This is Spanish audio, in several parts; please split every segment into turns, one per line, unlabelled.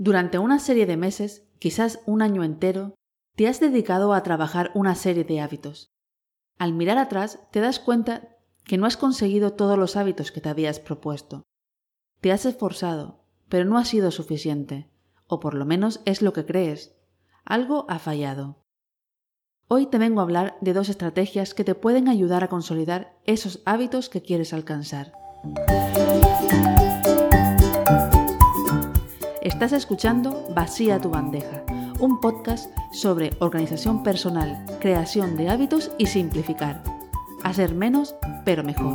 Durante una serie de meses, quizás un año entero, te has dedicado a trabajar una serie de hábitos. Al mirar atrás, te das cuenta que no has conseguido todos los hábitos que te habías propuesto. Te has esforzado, pero no ha sido suficiente, o por lo menos es lo que crees. Algo ha fallado. Hoy te vengo a hablar de 2 estrategias que te pueden ayudar a consolidar esos hábitos que quieres alcanzar. Estás escuchando Vacía tu bandeja, un podcast sobre organización personal, creación de hábitos y simplificar. Hacer menos, pero mejor.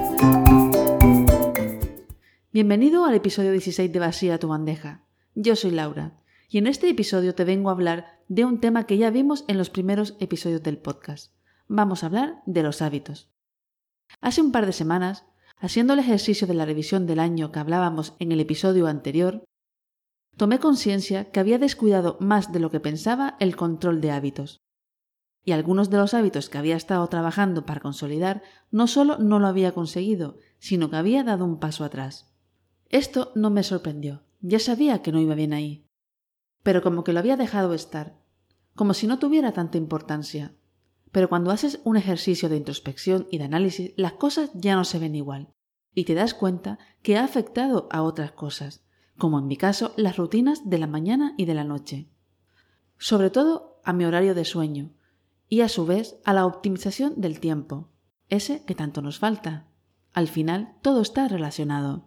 Bienvenido al episodio 16 de Vacía tu bandeja. Yo soy Laura y en este episodio te vengo a hablar de un tema que ya vimos en los primeros episodios del podcast. Vamos a hablar de los hábitos. Hace un par de semanas, haciendo el ejercicio de la revisión del año que hablábamos en el episodio anterior, tomé conciencia que había descuidado más de lo que pensaba el control de hábitos. Y algunos de los hábitos que había estado trabajando para consolidar no solo no lo había conseguido, sino que había dado un paso atrás. Esto no me sorprendió, ya sabía que no iba bien ahí. Pero como que lo había dejado estar, como si no tuviera tanta importancia. Pero cuando haces un ejercicio de introspección y de análisis, las cosas ya no se ven igual, y te das cuenta que ha afectado a otras cosas, como en mi caso las rutinas de la mañana y de la noche. Sobre todo a mi horario de sueño, y a su vez a la optimización del tiempo, ese que tanto nos falta. Al final todo está relacionado.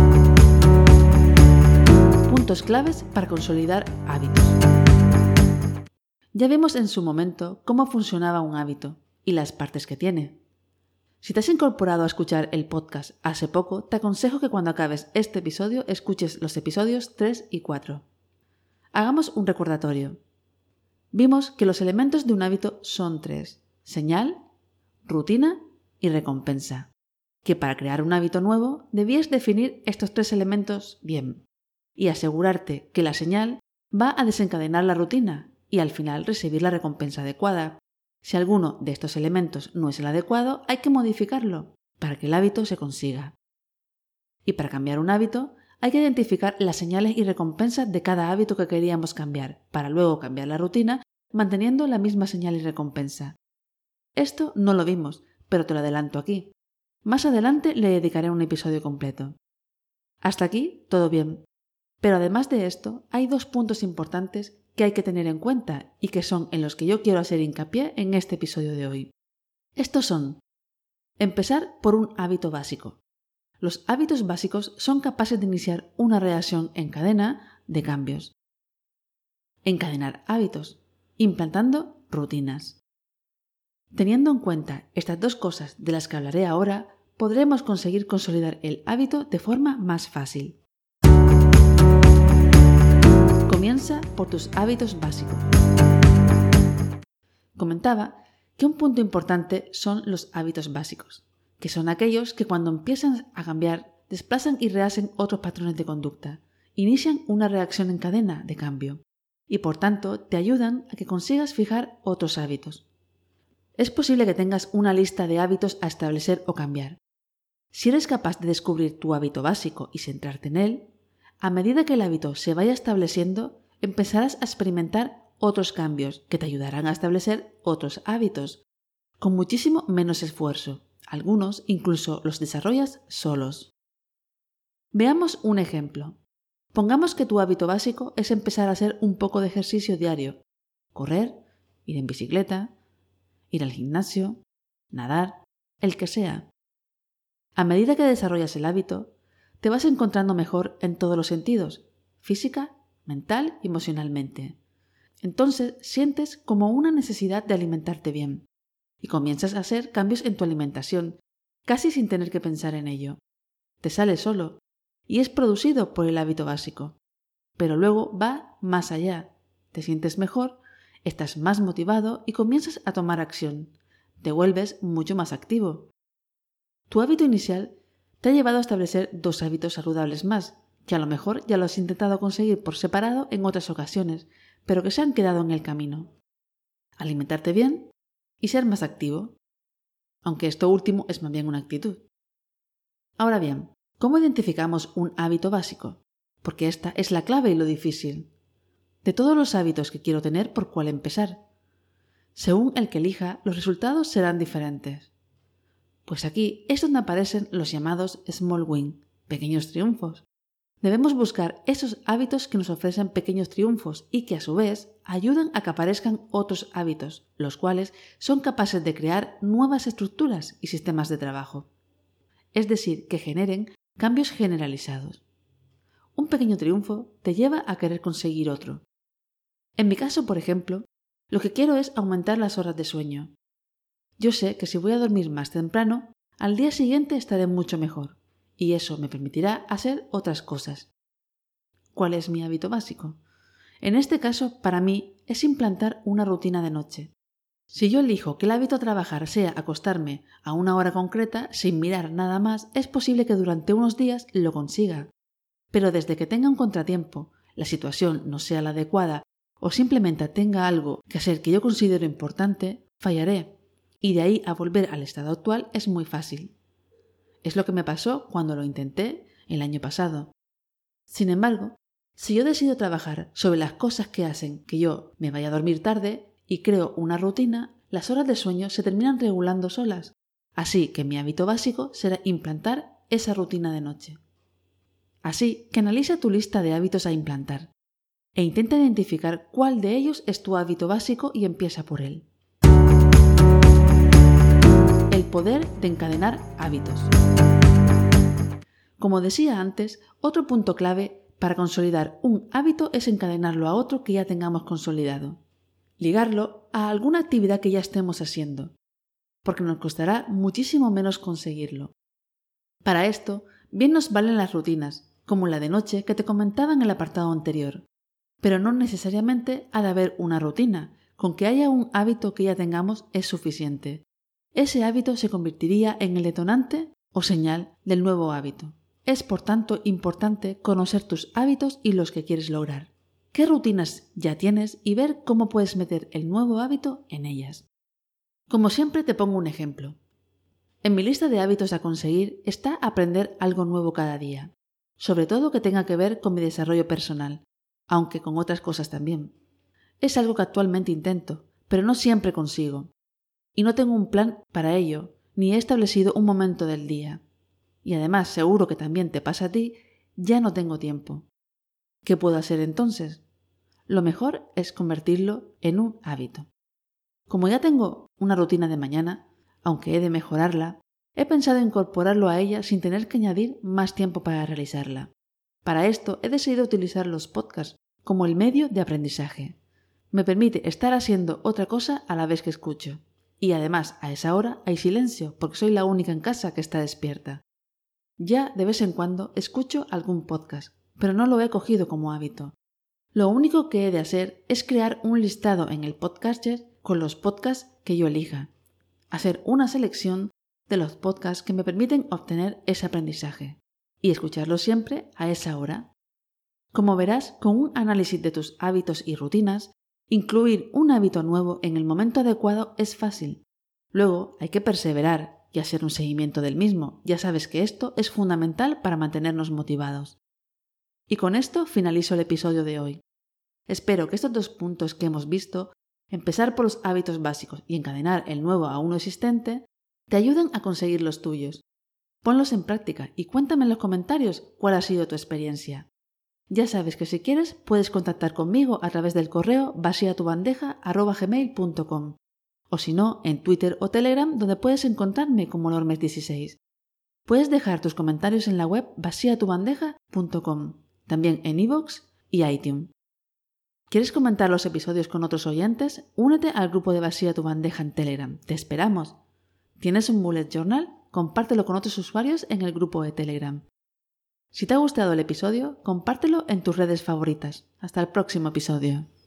Puntos claves para consolidar hábitos. Ya vimos en su momento cómo funcionaba un hábito y las partes que tiene. Si te has incorporado a escuchar el podcast hace poco, te aconsejo que cuando acabes este episodio escuches los episodios 3 y 4. Hagamos un recordatorio. Vimos que los elementos de un hábito son 3: señal, rutina y recompensa. Que para crear un hábito nuevo debías definir estos 3 elementos bien y asegurarte que la señal va a desencadenar la rutina y al final recibir la recompensa adecuada. Si alguno de estos elementos no es el adecuado, hay que modificarlo para que el hábito se consiga. Y para cambiar un hábito, hay que identificar las señales y recompensas de cada hábito que queríamos cambiar, para luego cambiar la rutina manteniendo la misma señal y recompensa. Esto no lo vimos, pero te lo adelanto aquí. Más adelante le dedicaré un episodio completo. Hasta aquí, todo bien. Pero además de esto, hay 2 puntos importantes que hay que tener en cuenta y que son en los que yo quiero hacer hincapié en este episodio de hoy. Estos son: empezar por un hábito básico. Los hábitos básicos son capaces de iniciar una reacción en cadena de cambios. Encadenar hábitos, implantando rutinas. Teniendo en cuenta estas 2 cosas de las que hablaré ahora, podremos conseguir consolidar el hábito de forma más fácil. Comienza por tus hábitos básicos. Comentaba que un punto importante son los hábitos básicos, que son aquellos que cuando empiezan a cambiar desplazan y rehacen otros patrones de conducta, inician una reacción en cadena de cambio y por tanto te ayudan a que consigas fijar otros hábitos. Es posible que tengas una lista de hábitos a establecer o cambiar. Si eres capaz de descubrir tu hábito básico y centrarte en él, a medida que el hábito se vaya estableciendo, empezarás a experimentar otros cambios que te ayudarán a establecer otros hábitos, con muchísimo menos esfuerzo. Algunos incluso los desarrollas solos. Veamos un ejemplo. Pongamos que tu hábito básico es empezar a hacer un poco de ejercicio diario. Correr, ir en bicicleta, ir al gimnasio, nadar, el que sea. A medida que desarrollas el hábito, te vas encontrando mejor en todos los sentidos, física, mental y emocionalmente. Entonces sientes como una necesidad de alimentarte bien y comienzas a hacer cambios en tu alimentación, casi sin tener que pensar en ello. Te sale solo y es producido por el hábito básico. Pero luego va más allá. Te sientes mejor, estás más motivado y comienzas a tomar acción. Te vuelves mucho más activo. Tu hábito inicial te ha llevado a establecer 2 hábitos saludables más, que a lo mejor ya lo has intentado conseguir por separado en otras ocasiones, pero que se han quedado en el camino. Alimentarte bien y ser más activo. Aunque esto último es más bien una actitud. Ahora bien, ¿cómo identificamos un hábito básico? porque esta es la clave y lo difícil. De todos los hábitos que quiero tener, ¿por cuál empezar? Según el que elija, los resultados serán diferentes. Pues aquí es donde aparecen los llamados small win, pequeños triunfos. Debemos buscar esos hábitos que nos ofrecen pequeños triunfos y que a su vez ayudan a que aparezcan otros hábitos, los cuales son capaces de crear nuevas estructuras y sistemas de trabajo. Es decir, que generen cambios generalizados. Un pequeño triunfo te lleva a querer conseguir otro. En mi caso, por ejemplo, lo que quiero es aumentar las horas de sueño. Yo sé que si voy a dormir más temprano, al día siguiente estaré mucho mejor, y eso me permitirá hacer otras cosas. ¿Cuál es mi hábito básico? En este caso, para mí, es implantar una rutina de noche. Si yo elijo que el hábito a trabajar sea acostarme a una hora concreta, sin mirar nada más, es posible que durante unos días lo consiga. Pero desde que tenga un contratiempo, la situación no sea la adecuada o simplemente tenga algo que hacer que yo considero importante, fallaré. Y de ahí a volver al estado actual es muy fácil. Es lo que me pasó cuando lo intenté el año pasado. Sin embargo, si yo decido trabajar sobre las cosas que hacen que yo me vaya a dormir tarde y creo una rutina, las horas de sueño se terminan regulando solas. Así que mi hábito básico será implantar esa rutina de noche. Así que analiza tu lista de hábitos a implantar e intenta identificar cuál de ellos es tu hábito básico y empieza por él. El poder de encadenar hábitos. Como decía antes, otro punto clave para consolidar un hábito es encadenarlo a otro que ya tengamos consolidado. Ligarlo a alguna actividad que ya estemos haciendo, porque nos costará muchísimo menos conseguirlo. Para esto, bien nos valen las rutinas, como la de noche que te comentaba en el apartado anterior. Pero no necesariamente ha de haber una rutina, con que haya un hábito que ya tengamos es suficiente. Ese hábito se convertiría en el detonante o señal del nuevo hábito. Es por tanto importante conocer tus hábitos y los que quieres lograr. ¿Qué rutinas ya tienes y ver cómo puedes meter el nuevo hábito en ellas? Como siempre te pongo un ejemplo. En mi lista de hábitos a conseguir está aprender algo nuevo cada día, sobre todo que tenga que ver con mi desarrollo personal, aunque con otras cosas también. Es algo que actualmente intento, pero no siempre consigo. Y no tengo un plan para ello, ni he establecido un momento del día. Y además, seguro que también te pasa a ti, ya no tengo tiempo. ¿Qué puedo hacer entonces? Lo mejor es convertirlo en un hábito. Como ya tengo una rutina de mañana, aunque he de mejorarla, he pensado incorporarlo a ella sin tener que añadir más tiempo para realizarla. Para esto he decidido utilizar los podcasts como el medio de aprendizaje. Me permite estar haciendo otra cosa a la vez que escucho. Y además, a esa hora hay silencio porque soy la única en casa que está despierta. Ya de vez en cuando escucho algún podcast, pero no lo he cogido como hábito. Lo único que he de hacer es crear un listado en el Podcatcher con los podcasts que yo elija. Hacer una selección de los podcasts que me permiten obtener ese aprendizaje y escucharlo siempre a esa hora. Como verás, con un análisis de tus hábitos y rutinas, incluir un hábito nuevo en el momento adecuado es fácil. Luego hay que perseverar y hacer un seguimiento del mismo. Ya sabes que esto es fundamental para mantenernos motivados. Y con esto finalizo el episodio de hoy. Espero que estos 2 puntos que hemos visto, empezar por los hábitos básicos y encadenar el nuevo a uno existente, te ayuden a conseguir los tuyos. Ponlos en práctica y cuéntame en los comentarios cuál ha sido tu experiencia. Ya sabes que si quieres puedes contactar conmigo a través del correo vasiatubandeja@gmail.com o si no, en Twitter o Telegram donde puedes encontrarme como Lormes16. Puedes dejar tus comentarios en la web vasiatubandeja.com, también en iVoox y iTunes. ¿Quieres comentar los episodios con otros oyentes? Únete al grupo de Vacía tu Bandeja en Telegram. ¡Te esperamos! ¿Tienes un bullet journal? Compártelo con otros usuarios en el grupo de Telegram. Si te ha gustado el episodio, compártelo en tus redes favoritas. Hasta el próximo episodio.